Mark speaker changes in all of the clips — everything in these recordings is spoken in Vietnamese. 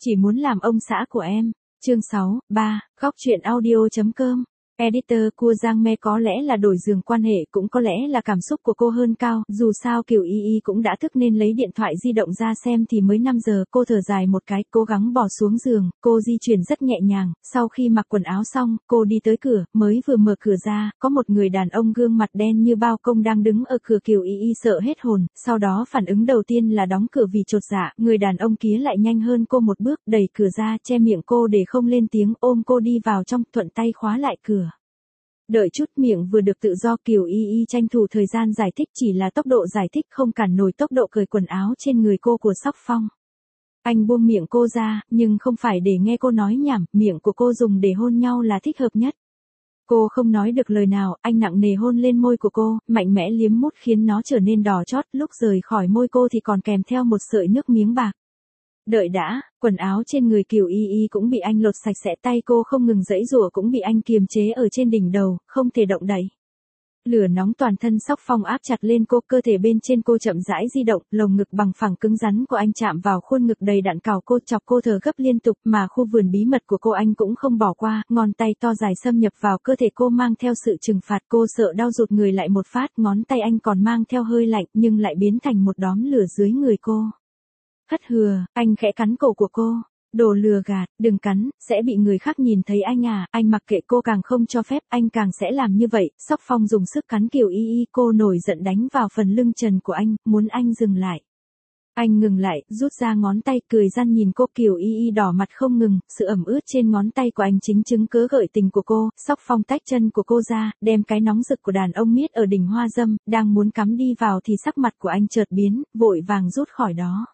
Speaker 1: Chỉ muốn làm ông xã của em. Chương 6, 3, góc truyện audio.com. Editor Cua Giang Me có lẽ là đổi giường quan hệ, cũng có lẽ là cảm xúc của cô hơn cao, dù sao Kiều Y Y cũng đã thức nên lấy điện thoại di động ra xem thì mới 5 giờ, cô thở dài một cái, cố gắng bỏ xuống giường, cô di chuyển rất nhẹ nhàng, sau khi mặc quần áo xong, cô đi tới cửa, mới vừa mở cửa ra, có một người đàn ông gương mặt đen như bao công đang đứng ở cửa. Kiều Y Y sợ hết hồn, sau đó phản ứng đầu tiên là đóng cửa vì chột dạ, người đàn ông kia lại nhanh hơn cô một bước, đẩy cửa ra, che miệng cô để không lên tiếng, ôm cô đi vào trong, thuận tay khóa lại cửa. Đợi chút, miệng vừa được tự do, Kiều Y Y tranh thủ thời gian giải thích, chỉ là tốc độ giải thích không cản nổi tốc độ cởi quần áo trên người cô của Sóc Phong. Anh buông miệng cô ra, nhưng không phải để nghe cô nói nhảm, miệng của cô dùng để hôn nhau là thích hợp nhất. Cô không nói được lời nào, anh nặng nề hôn lên môi của cô, mạnh mẽ liếm mút khiến nó trở nên đỏ chót, lúc rời khỏi môi cô thì còn kèm theo một sợi nước miếng bạc. Đợi đã, quần áo trên người Kiều Y Y cũng bị anh lột sạch sẽ, tay cô không ngừng giãy giụa cũng bị anh kiềm chế ở trên đỉnh đầu, không thể động đậy. Lửa nóng toàn thân Sóc Phong áp chặt lên cô, cơ thể bên trên cô chậm rãi di động, lồng ngực bằng phẳng cứng rắn của anh chạm vào khuôn ngực đầy đặn cào cô, chọc cô thở gấp liên tục, mà khu vườn bí mật của cô anh cũng không bỏ qua, ngón tay to dài xâm nhập vào cơ thể cô mang theo sự trừng phạt, cô sợ đau rụt người lại một phát, ngón tay anh còn mang theo hơi lạnh nhưng lại biến thành một đóm lửa dưới người cô. Hất hừa, anh khẽ cắn cổ của cô. Đồ lừa gạt, đừng cắn, sẽ bị người khác nhìn thấy anh à, anh mặc kệ, cô càng không cho phép, anh càng sẽ làm như vậy. Sóc Phong dùng sức cắn Kiều Y Y, cô nổi giận đánh vào phần lưng trần của anh, muốn anh dừng lại. Anh ngừng lại, rút ra ngón tay, cười gian nhìn cô. Kiều Y Y đỏ mặt không ngừng, sự ẩm ướt trên ngón tay của anh chính chứng cớ gợi tình của cô. Sóc Phong tách chân của cô ra, đem cái nóng rực của đàn ông miết ở đỉnh hoa dâm, đang muốn cắm đi vào thì sắc mặt của anh chợt biến, vội vàng rút khỏi đó.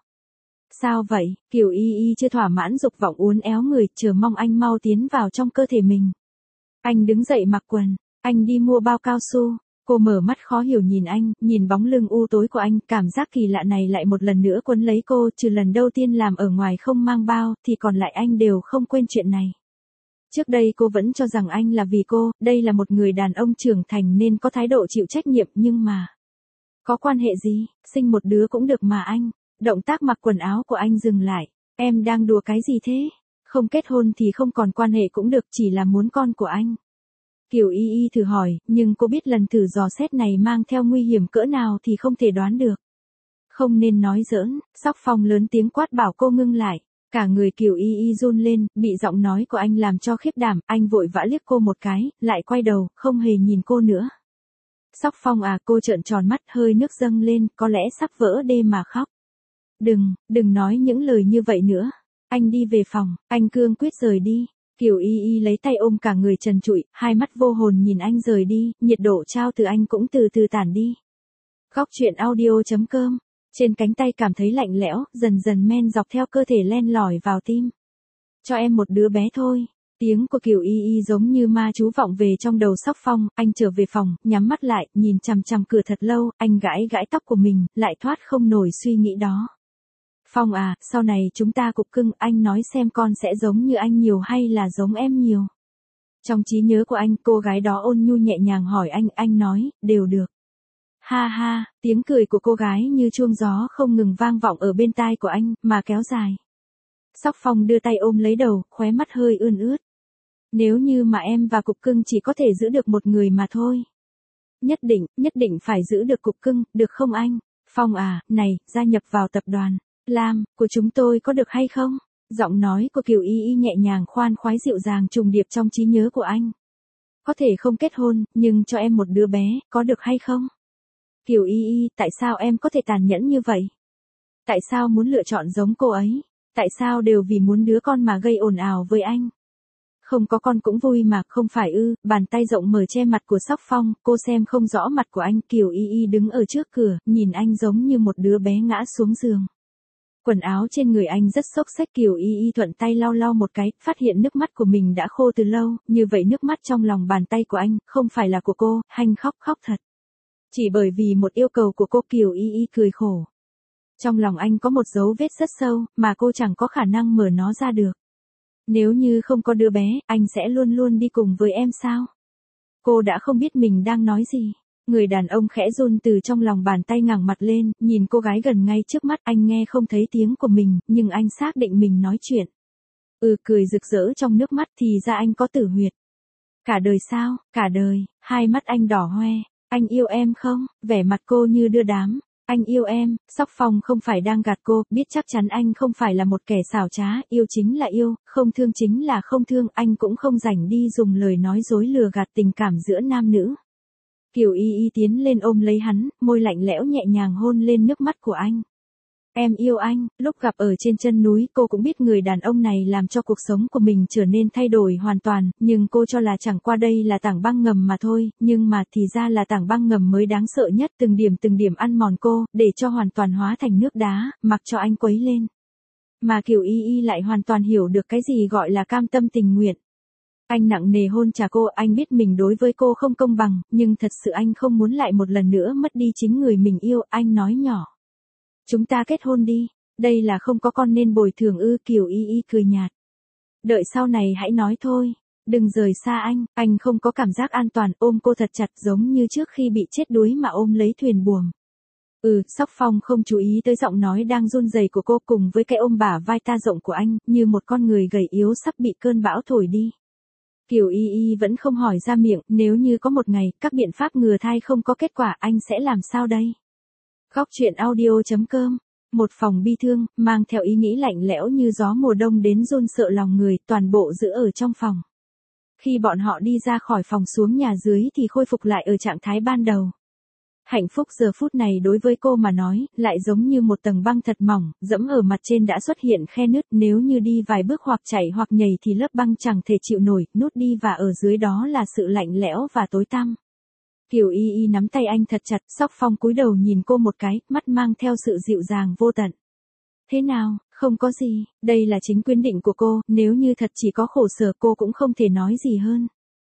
Speaker 1: Sao vậy? Kiều Y Y chưa thỏa mãn dục vọng uốn éo người, chờ mong anh mau tiến vào trong cơ thể mình. Anh đứng dậy mặc quần, anh đi mua bao cao su. Cô mở mắt khó hiểu nhìn anh, nhìn bóng lưng u tối của anh, cảm giác kỳ lạ này lại một lần nữa quấn lấy cô, trừ lần đầu tiên làm ở ngoài không mang bao, thì còn lại anh đều không quên chuyện này. Trước đây cô vẫn cho rằng anh là vì cô, đây là một người đàn ông trưởng thành nên có thái độ chịu trách nhiệm, nhưng mà... Có quan hệ gì, sinh một đứa cũng được mà anh. Động tác mặc quần áo của anh dừng lại. Em đang đùa cái gì thế? Không kết hôn thì không còn quan hệ cũng được, chỉ là muốn con của anh. Kiều Y Y thử hỏi, nhưng cô biết lần thử dò xét này mang theo nguy hiểm cỡ nào thì không thể đoán được. Không nên nói giỡn, Sóc Phong lớn tiếng quát bảo cô ngưng lại. Cả người Kiều Y Y run lên, bị giọng nói của anh làm cho khiếp đảm, anh vội vã liếc cô một cái, lại quay đầu, không hề nhìn cô nữa. Sóc Phong à, cô trợn tròn mắt, hơi nước dâng lên, có lẽ sắp vỡ đê mà khóc. Đừng nói những lời như vậy nữa. Anh đi về phòng, anh cương quyết rời đi. Kiều Y Y lấy tay ôm cả người trần trụi, hai mắt vô hồn nhìn anh rời đi, nhiệt độ trao từ anh cũng từ từ tản đi. Góc truyện audio.com. Trên cánh tay cảm thấy lạnh lẽo, dần dần men dọc theo cơ thể len lỏi vào tim. Cho em một đứa bé thôi. Tiếng của Kiều Y Y giống như ma chú vọng về trong đầu Sóc Phong, anh trở về phòng, nhắm mắt lại, nhìn chằm chằm cửa thật lâu, anh gãi tóc của mình, lại thoát không nổi suy nghĩ đó. Phong à, sau này chúng ta cục cưng, anh nói xem con sẽ giống như anh nhiều hay là giống em nhiều. Trong trí nhớ của anh, cô gái đó ôn nhu nhẹ nhàng hỏi anh nói, đều được. Ha ha, tiếng cười của cô gái như chuông gió không ngừng vang vọng ở bên tai của anh, mà kéo dài. Sóc Phong đưa tay ôm lấy đầu, khóe mắt hơi ươn ướt. Nếu như mà em và cục cưng chỉ có thể giữ được một người mà thôi. Nhất định phải giữ được cục cưng, được không anh? Phong à, này, gia nhập vào tập đoàn Lam của chúng tôi có được hay không? Giọng nói của Kiều Y Y nhẹ nhàng khoan khoái dịu dàng trùng điệp trong trí nhớ của anh. Có thể không kết hôn, nhưng cho em một đứa bé, có được hay không? Kiều Y Y, tại sao em có thể tàn nhẫn như vậy? Tại sao muốn lựa chọn giống cô ấy? Tại sao đều vì muốn đứa con mà gây ồn ào với anh? Không có con cũng vui mà, không phải ư? Bàn tay rộng mở che mặt của Sóc Phong, cô xem không rõ mặt của anh. Kiều Y Y đứng ở trước cửa, nhìn anh giống như một đứa bé ngã xuống giường. Quần áo trên người anh rất xốc xếch. Kiều Y Y thuận tay lau một cái, phát hiện nước mắt của mình đã khô từ lâu, như vậy nước mắt trong lòng bàn tay của anh, không phải là của cô. Anh khóc thật. Chỉ bởi vì một yêu cầu của cô. Kiều Y Y cười khổ. Trong lòng anh có một dấu vết rất sâu, mà cô chẳng có khả năng mở nó ra được. Nếu như không có đứa bé, anh sẽ luôn luôn đi cùng với em sao? Cô đã không biết mình đang nói gì. Người đàn ông khẽ run từ trong lòng bàn tay ngẩng mặt lên, nhìn cô gái gần ngay trước mắt, anh nghe không thấy tiếng của mình, nhưng anh xác định mình nói chuyện. Cười rực rỡ trong nước mắt thì ra anh có tử huyệt. Cả đời sao, cả đời, hai mắt anh đỏ hoe. Anh yêu em không? Vẻ mặt cô như đưa đám. Anh yêu em, Sóc Phong không phải đang gạt cô, biết chắc chắn anh không phải là một kẻ xảo trá, yêu chính là yêu, không thương chính là không thương, anh cũng không rảnh đi dùng lời nói dối lừa gạt tình cảm giữa nam nữ. Kiều Y Y tiến lên ôm lấy hắn, môi lạnh lẽo nhẹ nhàng hôn lên nước mắt của anh. Em yêu anh, lúc gặp ở trên chân núi cô cũng biết người đàn ông này làm cho cuộc sống của mình trở nên thay đổi hoàn toàn, nhưng cô cho là chẳng qua đây là tảng băng ngầm mà thôi, nhưng mà thì ra là tảng băng ngầm mới đáng sợ nhất, từng điểm ăn mòn cô, để cho hoàn toàn hóa thành nước đá, mặc cho anh quấy lên. Mà Kiều Y Y lại hoàn toàn hiểu được cái gì gọi là cam tâm tình nguyện. Anh nặng nề hôn trà cô, anh biết mình đối với cô không công bằng, nhưng thật sự anh không muốn lại một lần nữa mất đi chính người mình yêu, anh nói nhỏ. Chúng ta kết hôn đi, đây là không có con nên bồi thường ư? Kiều Y Y cười nhạt. Đợi sau này hãy nói thôi, đừng rời xa anh không có cảm giác an toàn, ôm cô thật chặt giống như trước khi bị chết đuối mà ôm lấy thuyền buồm. Sóc Phong không chú ý tới giọng nói đang run rẩy của cô cùng với cái ôm bả vai ta rộng của anh, như một con người gầy yếu sắp bị cơn bão thổi đi. Kiều Y Y vẫn không hỏi ra miệng, nếu như có một ngày, các biện pháp ngừa thai không có kết quả, anh sẽ làm sao đây? Góc truyện audio.com. Một phòng bi thương, mang theo ý nghĩ lạnh lẽo như gió mùa đông đến run sợ lòng người, toàn bộ giữ ở trong phòng. Khi bọn họ đi ra khỏi phòng xuống nhà dưới thì khôi phục lại ở trạng thái ban đầu. Hạnh phúc giờ phút này đối với cô mà nói, lại giống như một tầng băng thật mỏng, dẫm ở mặt trên đã xuất hiện khe nứt, nếu như đi vài bước hoặc chạy hoặc nhảy thì lớp băng chẳng thể chịu nổi, nút đi và ở dưới đó là sự lạnh lẽo và tối tăm. Kiều Y Y nắm tay anh thật chặt, Sóc Phong cúi đầu nhìn cô một cái, mắt mang theo sự dịu dàng vô tận. Thế nào, không có gì, đây là chính quyết định của cô, nếu như thật chỉ có khổ sở cô cũng không thể nói gì hơn.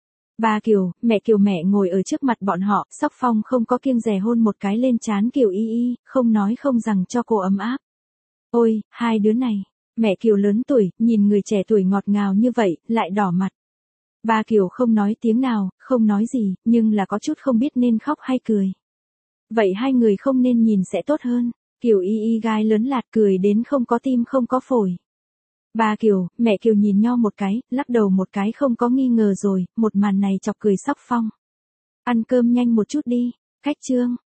Speaker 1: Ba Kiều, mẹ ngồi ở trước mặt bọn họ, Sóc Phong không có kiêng dè hôn một cái lên trán Kiều Y Y, không nói không rằng cho cô ấm áp. Ôi, hai đứa này, mẹ Kiều lớn tuổi, nhìn người trẻ tuổi ngọt ngào như vậy, lại đỏ mặt. Ba Kiều không nói tiếng nào, không nói gì, nhưng là có chút không biết nên khóc hay cười. Vậy hai người không nên nhìn sẽ tốt hơn. Kiều Y Y gai lớn lạt cười đến không có tim không có phổi. Ba Kiều, mẹ Kiều nhìn nhau một cái, lắc đầu một cái không có nghi ngờ rồi, một màn này chọc cười Sóc Phong. Ăn cơm nhanh một chút đi, cách chương.